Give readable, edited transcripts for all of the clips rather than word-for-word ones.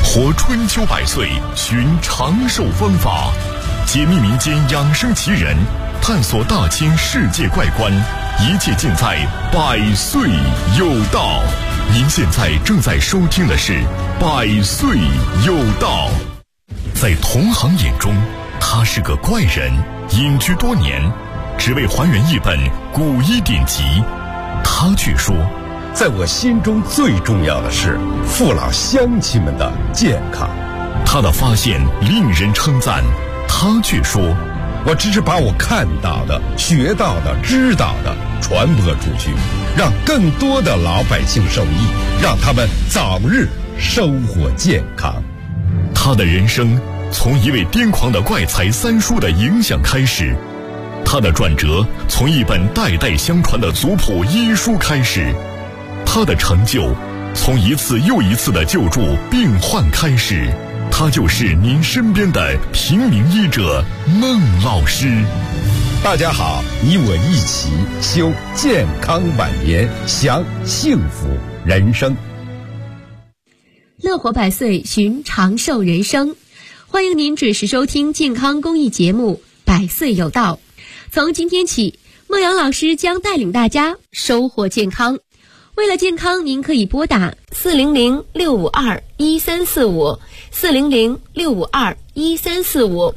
活春秋百岁，寻长寿方法，解密民间养生奇人，探索大千世界怪观，一切尽在百岁有道。您现在正在收听的是百岁有道。在同行眼中，他是个怪人，隐居多年，只为还原一本古医典籍。他却说， 在我心中最重要的是父老乡亲们的健康。 他的发现令人称赞，他却说， 我只是把我看到的、学到的、知道的传播出去，让更多的老百姓受益，让他们早日收获健康。 他的人生从一位癫狂的怪才三叔的影响开始，他的转折从一本代代相传的族谱医书开始，他的成就从一次又一次的救助病患开始。他就是您身边的平民医者孟老师。 大家好，你我一起修健康晚年，享幸福人生。 乐活百岁，寻长寿人生。欢迎您准时收听健康公益节目《百岁有道》。从今天起，孟阳老师将带领大家收获健康。为了健康，您可以拨打400-652-1345 400-652-1345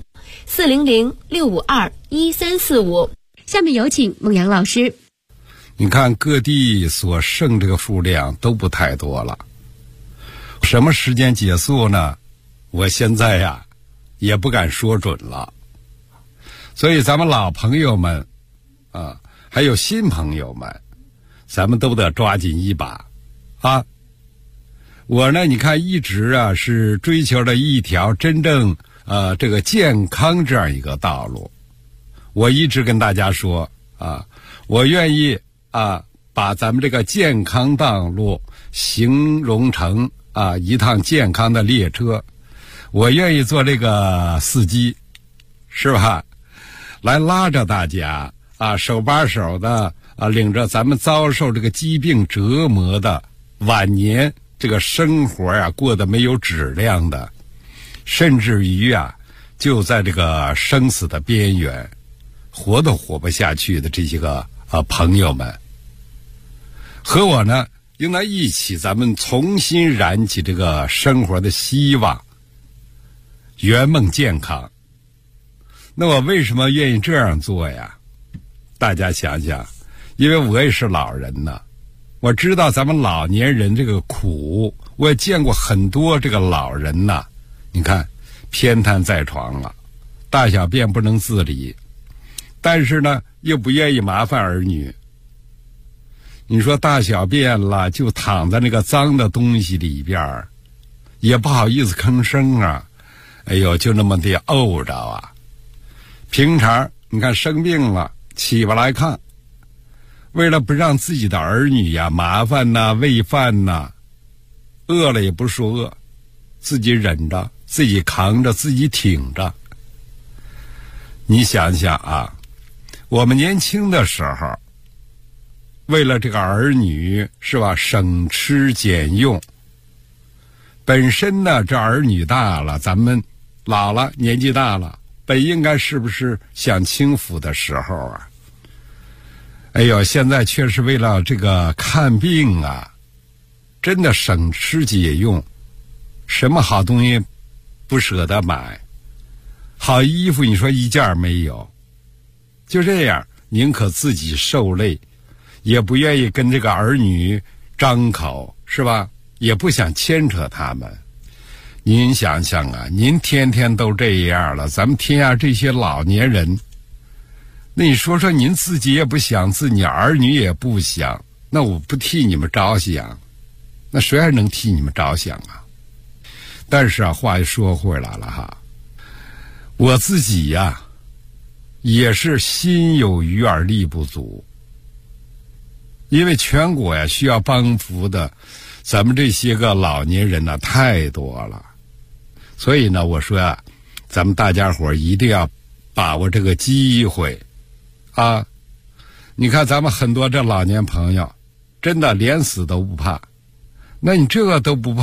400-652-1345。下面有请孟阳老师。 你看各地所剩这个数量都不太多了，什么时间结束呢？我现在呀也不敢说准了。所以咱们老朋友们啊，还有新朋友们，咱们都得抓紧一把啊！我呢，你看一直啊是追求着一条真正这个健康这样一个道路。我一直跟大家说啊，我愿意把咱们这个健康道路形容成一趟健康的列车。我愿意做这个司机，是吧？来拉着大家手把手的领着咱们遭受这个疾病折磨的晚年这个生活过得没有质量的，甚至于就在这个生死的边缘活都活不下去的这些个朋友们，和我呢应当一起，咱们重新燃起这个生活的希望，圆梦健康。那我为什么愿意这样做呀？大家想想，因为我也是老人呢，我知道咱们老年人这个苦，我也见过很多这个老人呐，你看偏瘫在床了，大小便不能自理，但是呢又不愿意麻烦儿女。你说大小便了就躺在那个脏的东西里边，也不好意思吭声啊，哎呦就那么的怄着啊。平常你看生病了起不来炕，为了不让自己的儿女麻烦呐，喂饭呐，饿了也不说饿，自己忍着，自己扛着，自己挺着。你想想我们年轻的时候为了这个儿女，是吧，省吃俭用，本身呢这儿女大了，咱们老了年纪大了，本应该是不是享清福的时候哎呦，现在却是为了这个看病真的省吃俭用，什么好东西不舍得买，好衣服你说一件没有，就这样宁可自己受累，也不愿意跟这个儿女张口，是吧？也不想牵扯他们。您想想您天天都这样了，咱们天下这些老年人，那你说说您自己也不想，自己儿女也不想，那我不替你们着想，那谁还能替你们着想但是话又说回来了我自己也是心有余而力不足，因为全国需要帮扶的咱们这些个老年人太多了。所以呢我说咱们大家伙一定要把握这个机会你看咱们很多这老年朋友真的连死都不怕，那你这个都不怕，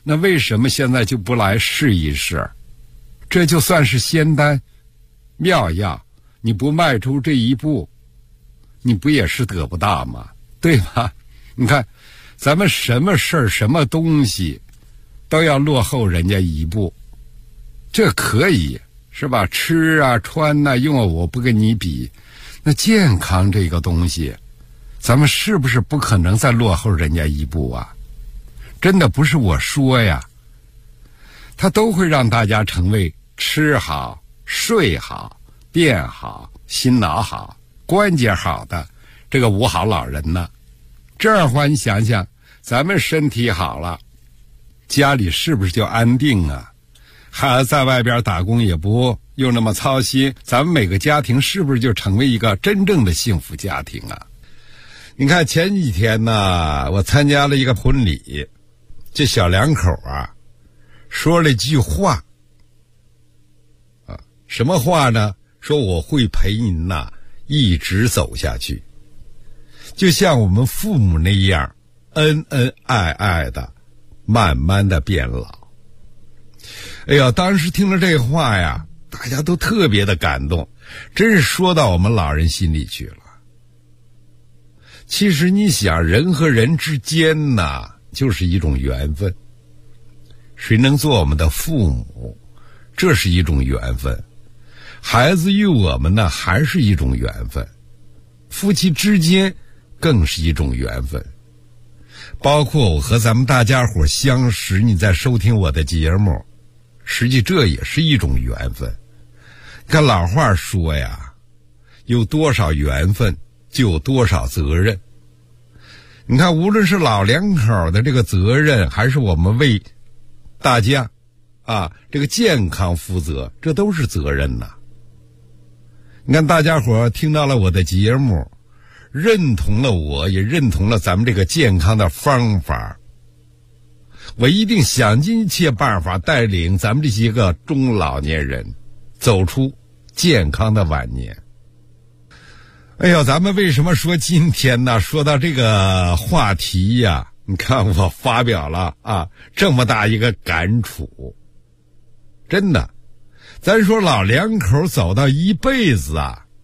那为什么现在就不来试一试？这就算是仙丹妙药，你不迈出这一步，你不也是得不到吗？对吧？你看咱们什么事儿什么东西都要落后人家一步，这可以是吧？吃啊穿啊用啊我不跟你比，那健康这个东西咱们是不是不可能再落后人家一步啊？真的不是我说呀，它都会让大家成为吃好睡好变好心脑好关节好的这个五好老人呢。这样的话你想想，咱们身体好了，家里是不是就安定啊？孩子在外边打工也不用那么操心，咱们每个家庭是不是就成为一个真正的幸福家庭啊？你看前几天呢，我参加了一个婚礼，这小两口啊说了一句话啊，什么话呢？说我会陪您呐一直走下去，就像我们父母那样恩恩爱爱的慢慢的变老。哎呀，当时听了这话呀，大家都特别的感动，真是说到我们老人心里去了。其实你想，人和人之间呐，就是一种缘分。谁能做我们的父母，这是一种缘分。孩子与我们呢，还是一种缘分。夫妻之间更是一种缘分。包括我和咱们大家伙相识，你在收听我的节目，实际这也是一种缘分。看老话说呀，有多少缘分就有多少责任。你看无论是老两口的这个责任，还是我们为大家这个健康负责，这都是责任呐。你看大家伙听到了我的节目，认同了我，也认同了咱们这个健康的方法，我一定想尽一切办法带领咱们这些个中老年人走出健康的晚年。哎呦，咱们为什么说今天呢？说到这个话题呀，你看我发表了这么大一个感触。真的，咱说老两口走到一辈子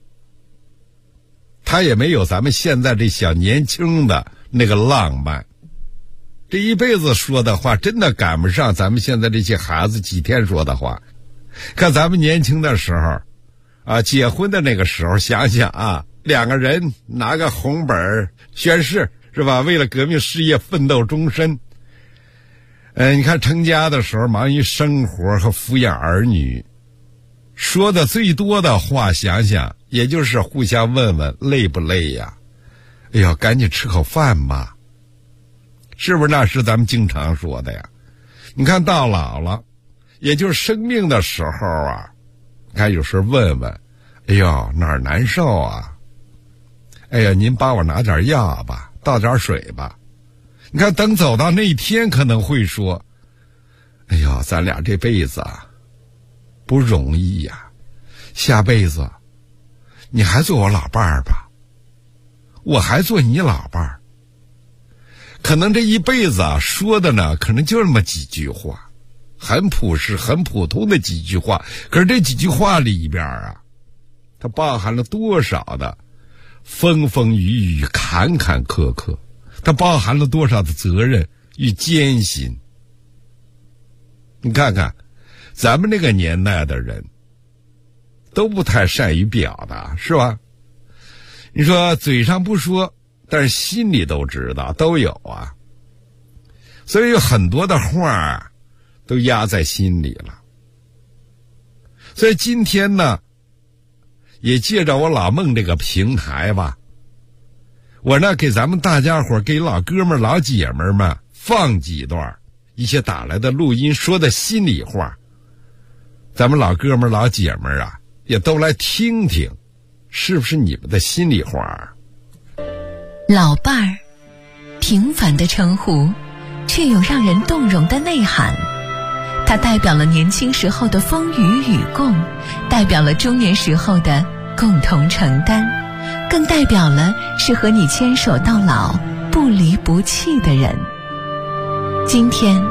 他也没有咱们现在这小年轻的那个浪漫。这一辈子说的话真的赶不上咱们现在这些孩子几天说的话。看咱们年轻的时候结婚的那个时候，想想两个人拿个红本宣誓是吧，为了革命事业奋斗终身。你看成家的时候忙于生活和抚养儿女，说的最多的话想想也就是互相问问累不累呀，哎呀赶紧吃口饭吧，是不是？那是咱们经常说的呀。你看到老了，也就是生命的时候你看有时候问问，哎呦哪儿难受啊，哎呀您帮我拿点药吧，倒点水吧。你看等走到那一天可能会说，哎呦咱俩这辈子不容易呀，下辈子你还做我老伴儿吧，我还做你老伴儿。可能这一辈子说的呢可能就那么几句话，很朴实很普通的几句话，可是这几句话里边它包含了多少的风风雨雨坎坎坷坷，它包含了多少的责任与艰辛。你看看咱们那个年代的人都不太善于表达，是吧？你说嘴上不说，但是心里都知道，都有所以有很多的话都压在心里了。所以今天呢，也借着我老孟这个平台吧，我呢给咱们大家伙，给老哥们老姐们们放几段一些打来的录音，说的心里话，咱们老哥们老姐们也都来听听，是不是你们的心里话。 老伴儿，平凡的称呼，却有让人动容的内涵。它代表了年轻时候的风雨与共，代表了中年时候的共同承担，更代表了是和你牵手到老不离不弃的人。今天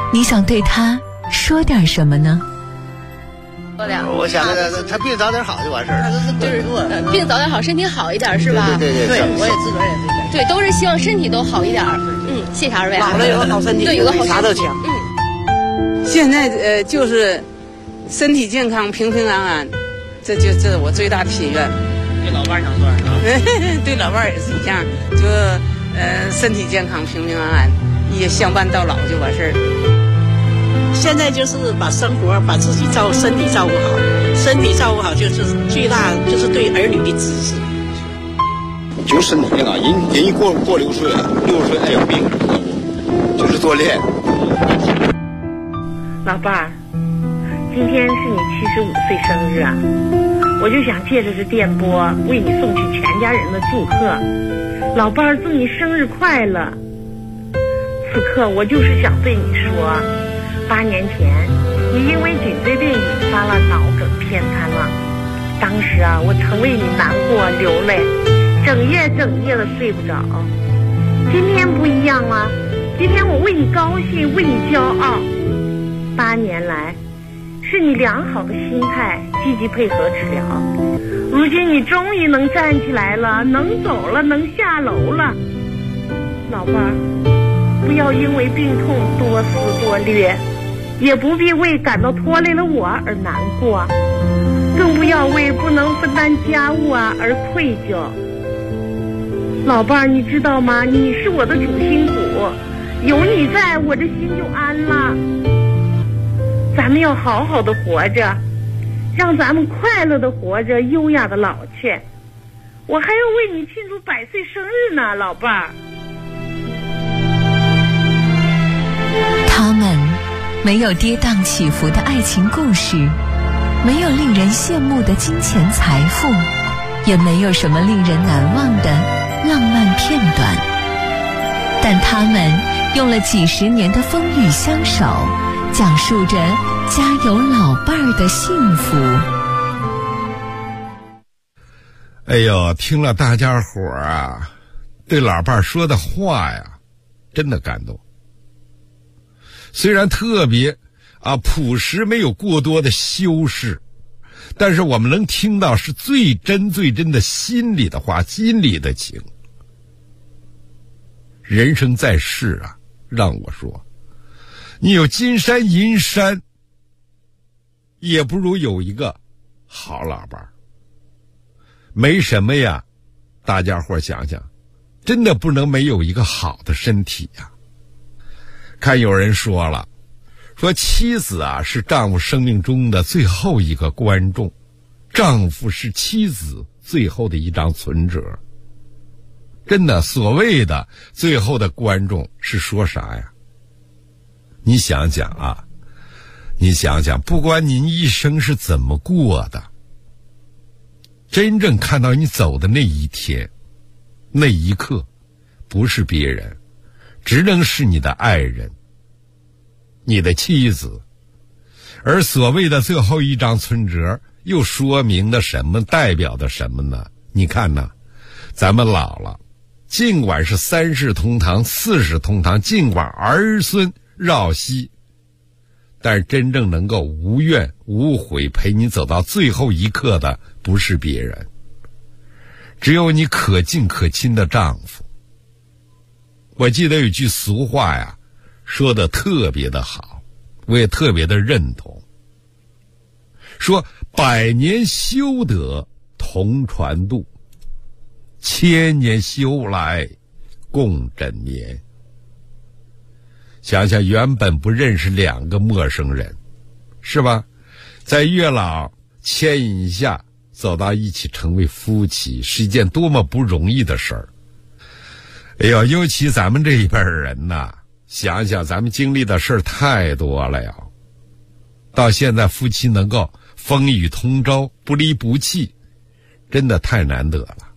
你想对他说点什么呢？ 我想他病早点好就完事儿了。 就是病早点好，身体好一点是吧？ 对， 我也自个儿也是这样。 对，都是希望身体都好一点。谢谢二位。 老了有个好身体， 对，有个好啥都强。现在就是身体健康、平平安安，这是我最大的心愿。 对老伴儿想说点啥？ 对老伴儿也是一样，就身体健康、平平安安，也相伴到老就完事儿。 现在就是把生活、把自己身体照顾好，身体照顾好就是最大，就是对儿女的支持。 就身体健康，人一过60岁，60岁再有病，就是锻炼。 老伴儿，今天是你75岁生日啊，我就想借着这电波为你送去全家人的祝贺。老伴儿，祝你生日快乐！此刻我就是想对你说，8年前你因为颈椎病引发了脑梗偏瘫了，当时啊，我曾为你难过流泪，整夜的睡不着。今天不一样了，今天我为你高兴，为你骄傲。8年来，是你良好的心态，积极配合治疗。如今你终于能站起来了，能走了，能下楼了。老伴儿，不要因为病痛多思多虑，也不必为感到拖累了我而难过，更不要为不能分担家务而愧疚。老伴儿，你知道吗？你是我的主心骨，有你在，我这心就安了。咱们要好好的活着，让咱们快乐的活着，优雅的老去。我还要为你庆祝100岁生日呢，老伴儿。 他们没有跌宕起伏的爱情故事，没有令人羡慕的金钱财富，也没有什么令人难忘的浪漫片段，但他们用了几十年的风雨相守，讲述着家有老伴儿的幸福。 哎呦，听了大家伙儿啊对老伴儿说的话呀，真的感动。虽然特别朴实，没有过多的修饰，但是我们能听到是最真的心里的话，心里的情。人生在世啊，让我说，你有金山银山，也不如有一个好老伴儿。没什么呀，大家伙想想，真的不能没有一个好的身体呀。看有人说了，说妻子是丈夫生命中的最后一个观众，丈夫是妻子最后的一张存折。真的，所谓的最后的观众是说啥呀？你想想，不管您一生是怎么过的，真正看到你走的那一天，那一刻，不是别人，只能是你的爱人，你的妻子。而所谓的最后一张存折，又说明了什么，代表的什么呢？你看呢，咱们老了，尽管是3世同堂4世同堂，尽管儿孙绕膝，但是真正能够无怨无悔陪你走到最后一刻的，不是别人，只有你可敬可亲的丈夫。我记得有句俗话呀，说的特别的好，我也特别的认同，说100年修得同船渡，1000年修来共枕眠。想想原本不认识2个陌生人，是吧？在月老牵引下走到一起成为夫妻，是一件多么不容易的事儿。哎呦，尤其咱们这一辈人呐，想想咱们经历的事儿太多了呀。到现在夫妻能够风雨同舟，不离不弃，真的太难得了。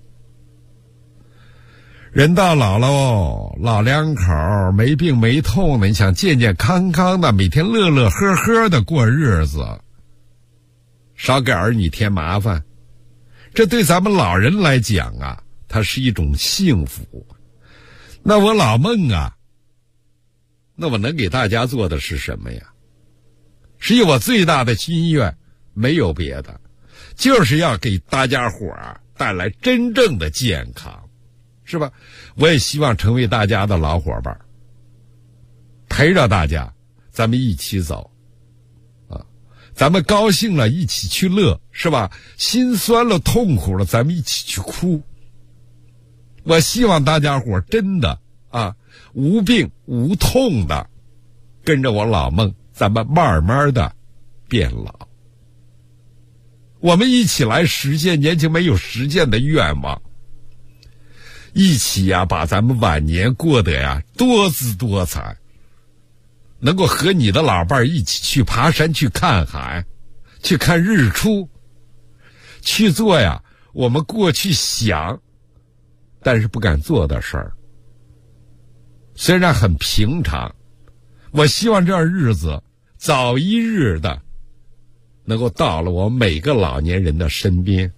人到老了老两口没病没痛的，你想健健康康的，每天乐乐呵呵的过日子，少给儿女添麻烦，这对咱们老人来讲它是一种幸福。那我老孟那我能给大家做的是什么呀？实际我最大的心愿没有别的，就是要给大家伙带来真正的健康，是吧？我也希望成为大家的老伙伴，陪着大家，咱们一起走啊！咱们高兴了一起去乐，是吧？心酸了痛苦了，咱们一起去哭。我希望大家伙真的无病无痛的跟着我老孟，咱们慢慢的变老。我们一起来实现年轻没有实现的愿望，一起把咱们晚年过得多姿多彩，能够和你的老伴一起去爬山，去看海，去看日出，去做我们过去想但是不敢做的事儿。虽然很平常，我希望这样日子早一日的能够到了我每个老年人的身边。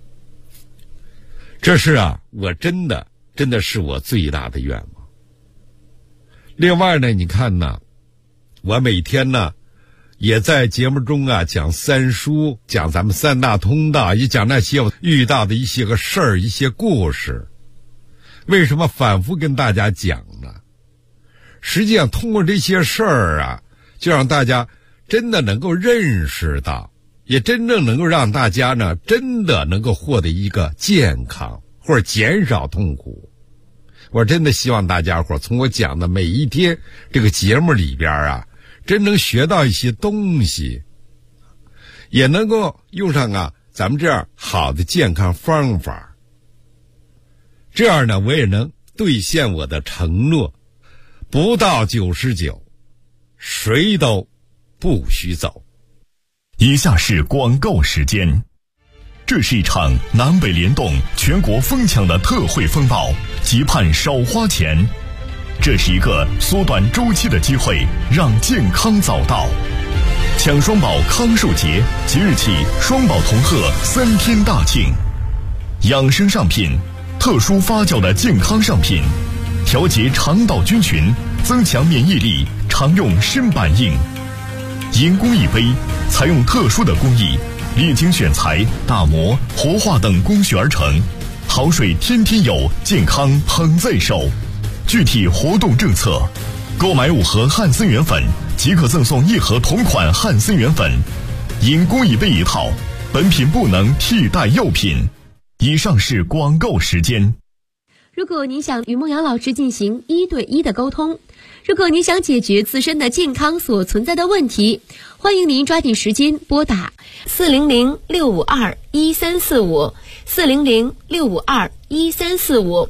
这是我真的是我最大的愿望。另外呢，你看呢，我每天呢也在节目中讲三书，讲咱们三大通道，也讲那些我遇到的一些个事儿，一些故事。为什么反复跟大家讲呢？实际上通过这些事儿就让大家真的能够认识到，也真正能够让大家呢真的能够获得一个健康或者减少痛苦。我真的希望大家伙从我讲的每一天这个节目里边真能学到一些东西，也能够用上咱们这样好的健康方法。这样呢，我也能兑现我的承诺，不到99，谁都不许走。 以下是广告时间。这是一场南北联动、全国疯抢的特惠风暴，急盼少花钱。这是一个缩短周期的机会，让健康早到。抢双宝康寿节，即日起双宝同贺3天大庆。养生上品，特殊发酵的健康上品，调节肠道菌群，增强免疫力，常用身板硬。银工艺杯，采用特殊的工艺，历经选材、打磨、活化等工序而成，好水天天有，健康捧在手。具体活动政策：购买5盒汉森元粉即可赠送1盒同款汉森元粉，银工艺杯1套，本品不能替代药品。以上是广告时间。 如果您想与孟阳老师进行1对1的沟通，如果您想解决自身的健康所存在的问题，欢迎您抓紧时间拨打400-652-1345 400-652-1345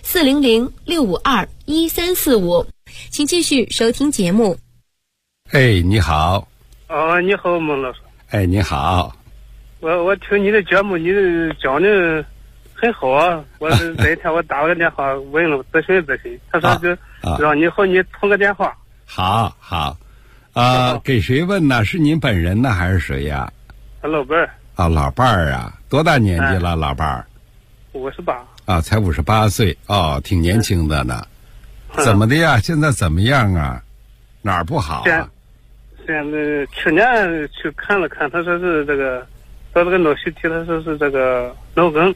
400-652-1345，请继续收听节目。 你好。 你好，孟老师。 你好。 我听你的节目，你讲的很好我那天我打了个电话问了咨询，他说就让你和你通个电话。 好，给谁问呢？是您本人呢，还是谁呀？ 老伴儿。 老伴儿多大年纪了？老伴儿 58。 才58岁挺年轻的呢。怎么的呀？现在怎么样哪儿不好现在去年去看了看，他说是这个到这个脑血体，他说是这个脑梗。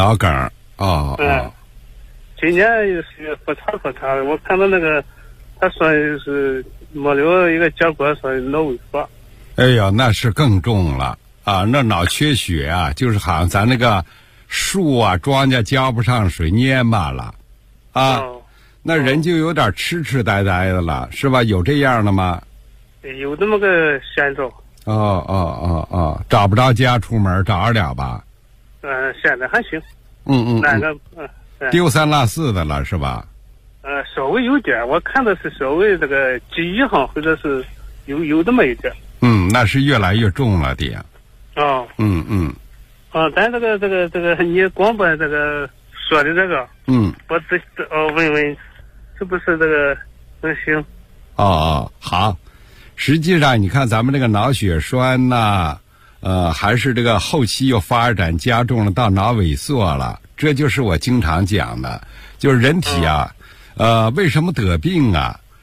今年也是复查的，我看到那个他说是没留一个结果，说脑萎缩。 那是更重了那脑缺血就是好像咱那个树庄稼浇不上水，蔫巴了那人就有点痴痴呆呆的了，是吧？有这样的吗？ 有这么个现状。找不着家出门，找得了吧？现在还行。那个丢三落四的了，是吧？ 稍微有点，我看的是稍微这个记忆上或者是有这么一点。 那是越来越重了的。 咱这个你光把这个说的这个，我问问是不是这个能行？ 好。实际上你看咱们这个脑血栓还是这个后期又发展加重了，到脑萎缩了。这就是我经常讲的，就是人体为什么得病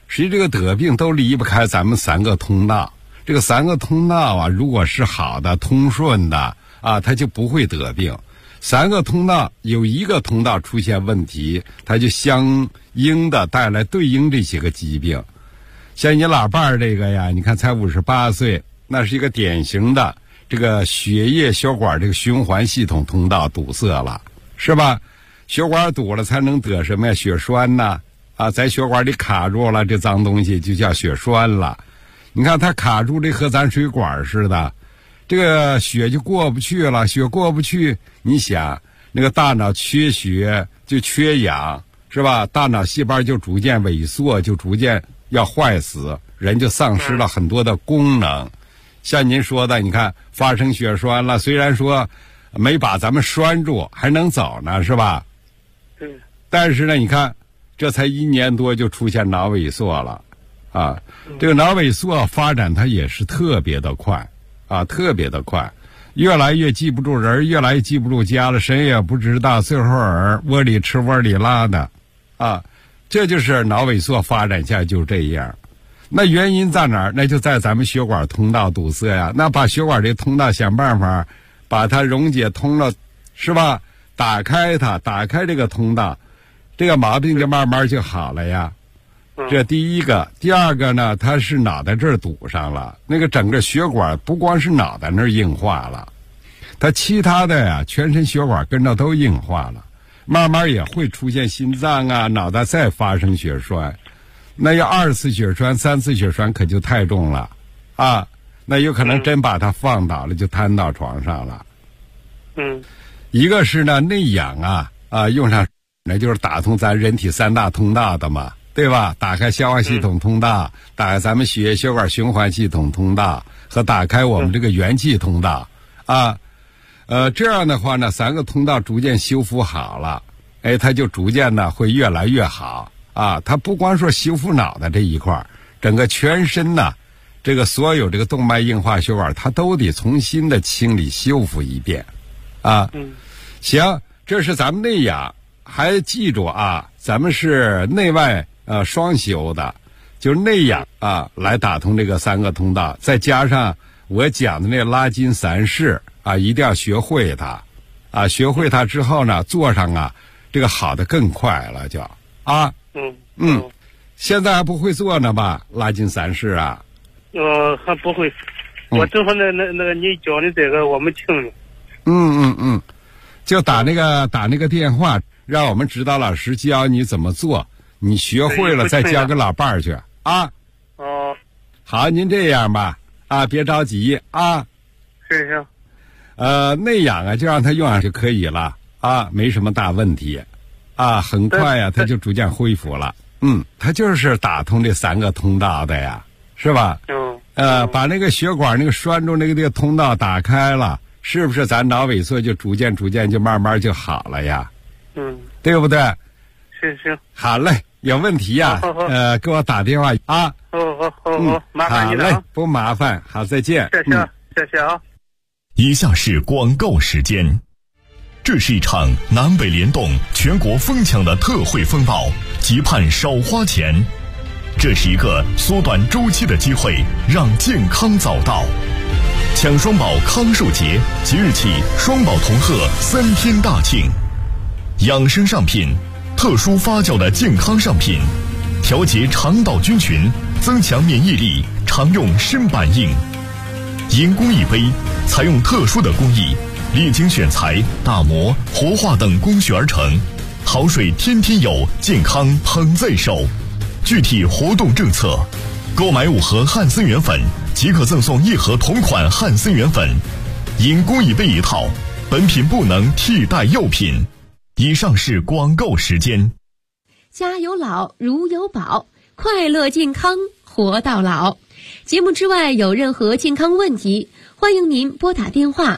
实际这个得病都离不开咱们3个通道。这个3个通道啊，如果是好的、通顺的啊，它就不会得病。3个通道有1个通道出现问题，它就相应的带来对应这些个疾病。像你老伴儿这个呀，你看才58岁，那是一个典型的这个血液血管这个循环系统通道堵塞了，是吧？血管堵了才能得什么呀？血栓呐，啊，在血管里卡住了，这脏东西就叫血栓了。你看它卡住这和咱水管似的，这个血就过不去了，血过不去，你想那个大脑缺血就缺氧，是吧？大脑细胞就逐渐萎缩，就逐渐要坏死，人就丧失了很多的功能。像您说的，你看发生血栓了，虽然说没把咱们拴住，还能走呢，是吧？但是呢，你看这才1年多就出现脑萎缩了。啊，这个脑萎缩发展它也是特别的快，啊，特别的快，越来越记不住人，越来越记不住家了，谁也不知道，最后窝里吃窝里拉的，啊，这就是脑萎缩发展下就这样。那原因在哪儿？那就在咱们血管通道堵塞呀。那把血管这通道想办法把它溶解通了，是吧？打开它，打开这个通道，这个毛病就慢慢就好了呀。这第一个。第二个呢，它是脑袋这儿堵上了，那个整个血管不光是脑袋那儿硬化了，它其他的呀全身血管跟着都硬化了，慢慢也会出现心脏啊、脑袋再发生血栓。那要2次血栓、3次血栓可就太重了啊，那有可能真把它放倒了，就瘫到床上了。一个是呢内氧啊用上，那就是打通咱人体3大通道的嘛，对吧？打开消化系统通道，打开咱们血液血管循环系统通道，和打开我们这个元气通道啊。这样的话呢，3个通道逐渐修复好了，哎，它就逐渐呢会越来越好啊。它不光说修复脑袋这一块，整个全身呢，这个所有这个动脉硬化血管，它都得重新的清理修复一遍啊。行，这是咱们内氧，还记住啊，咱们是内外双修的，就是内氧啊来打通这个3个通道，再加上我讲的那拉筋3式啊，一定要学会它啊，学会它之后呢，做上啊，这个好的更快了就啊。现在还不会做呢吧？拉筋3式啊？ 还不会。我正好那个你教的这个我们听了。 就打那个电话，让我们指导老师教你怎么做，你学会了再教给老伴儿去啊。好，您这样吧，啊，别着急啊。 行。 内氧啊，就让它用上就可以了啊，没什么大问题啊，很快呀，它就逐渐恢复了。它就是打通这3个通道的呀，是吧？把那个血管那个拴住那个通道打开了，是不是咱脑萎缩就逐渐就慢慢就好了呀？对不对？ 行。 好嘞，有问题呀，给我打电话啊。 好，麻烦你了。 好嘞，不麻烦，好，再见。 谢谢啊。 以下是广告时间。这是一场南北联动、全国疯抢的特惠风暴，急盼少花钱。这是一个缩短周期的机会，让健康早到。抢双宝康寿节，即日起双宝同贺3天大庆。养生上品，特殊发酵的健康上品，调节肠道菌群，增强免疫力，常用身板硬。银工艺杯，采用特殊的工艺，历经选材、打磨、活化等工序而成，好水天天有，健康捧在手。具体活动政策，购买5盒汉森元粉即可赠送1盒同款汉森元粉，银工艺杯1套，本品不能替代药品。以上是广告时间。 家有老如有宝，快乐健康活到老。节目之外有任何健康问题，欢迎您拨打电话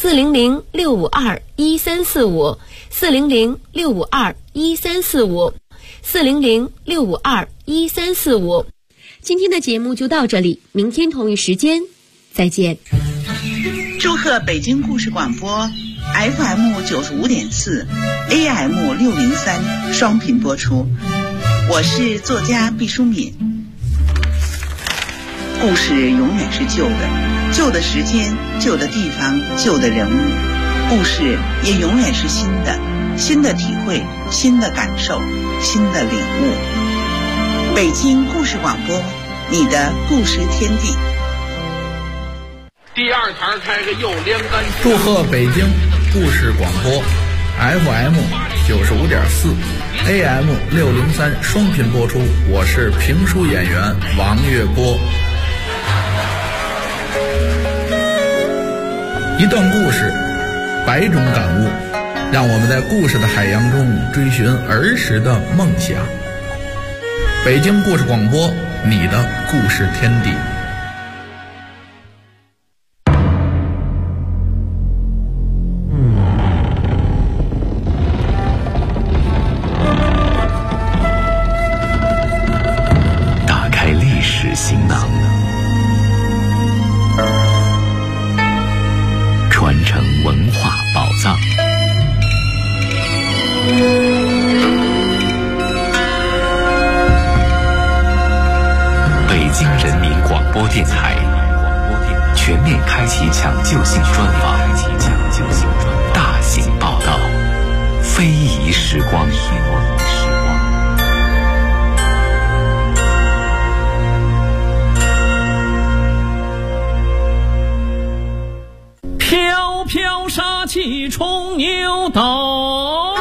400-652-1345 400-652-1345 400-652-1345。今天的节目就到这里，明天同一时间再见。 祝贺北京故事广播 FM 95.4 AM 603双频播出，我是作家毕淑敏。 故事永远是旧的，旧的时间、旧的地方、旧的人物，故事也永远是新的，新的体会、新的感受、新的领悟。北京故事广播，你的故事天地。 第二台开个又连杆。 祝贺北京故事广播 FM 95.4 AM 603双频播出，我是评书演员王月波。一段故事，百种感悟，让我们在故事的海洋中追寻儿时的梦想。北京故事广播，你的故事天地。 打开历史行囊，传承文化宝藏。北京人民广播电台全面开启抢救性专访，大型报道，非遗时光。 飘飘杀气冲牛斗，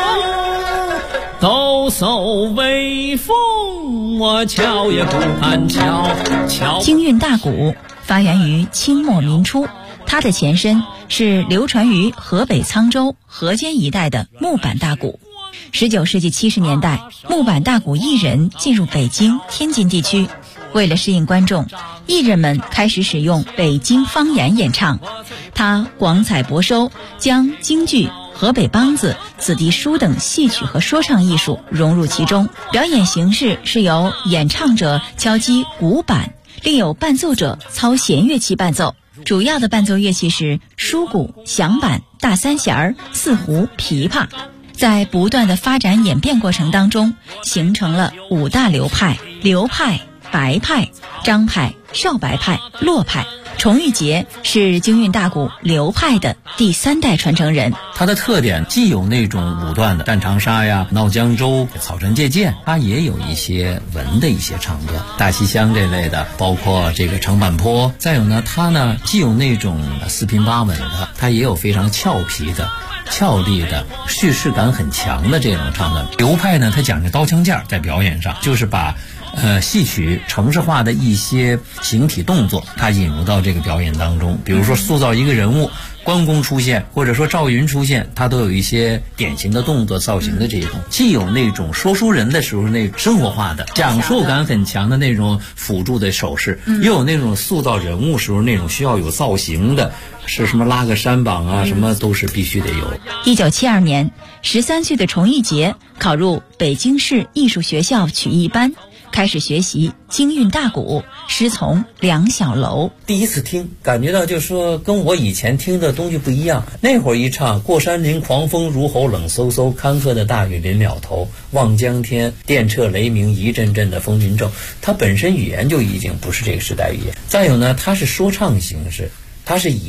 抖擞威风，我瞧也不敢瞧。 京韵大鼓发源于清末民初，它的前身是流传于河北沧州、河间一带的木板大鼓。19世纪70年代，木板大鼓艺人进入北京、天津地区，为了适应观众，艺人们开始使用北京方言演唱。他广采博收，将京剧、河北梆子、子弟书等戏曲和说唱艺术融入其中。表演形式是由演唱者敲击鼓板，另有伴奏者操弦乐器伴奏。主要的伴奏乐器是书鼓、响板、大三弦、四胡、琵琶。在不断的发展演变过程当中，形成了5大流派：刘派、白派、张派、少白派、骆派。崇玉杰是京韵大鼓刘派的第3代传承人。 它的特点既有那种武断的战长沙呀、闹江州、草船借箭，它也有一些文的一些唱段，大西厢这类的，包括这个长坂坡。再有呢，它呢既有那种四平八稳的，它也有非常俏皮的、俏丽的、叙事感很强的这种唱段。刘派呢，它讲究刀枪剑，在表演上就是把戏曲程式化的一些形体动作，它引入到这个表演当中。比如说塑造一个人物，关公出现，或者说赵云出现，它都有一些典型的动作造型的这种，既有那种说书人的时候那种生活化的讲述感很强的那种辅助的手势，又有那种塑造人物时候那种需要有造型的，是什么拉个山膀啊，什么都是必须得有。 1972年，13岁的崇玉杰考入北京市艺术学校曲艺班，开始学习京韵大鼓，师从梁小楼。 第一次听，感觉到就是说跟我以前听的东西不一样。那会儿一唱过山林狂风如吼，冷飕飕，坎坷的大雨临了头，望江天，电掣雷鸣，一阵阵的风云骤。它本身语言就已经不是这个时代语言。再有呢，它是说唱形式，它是以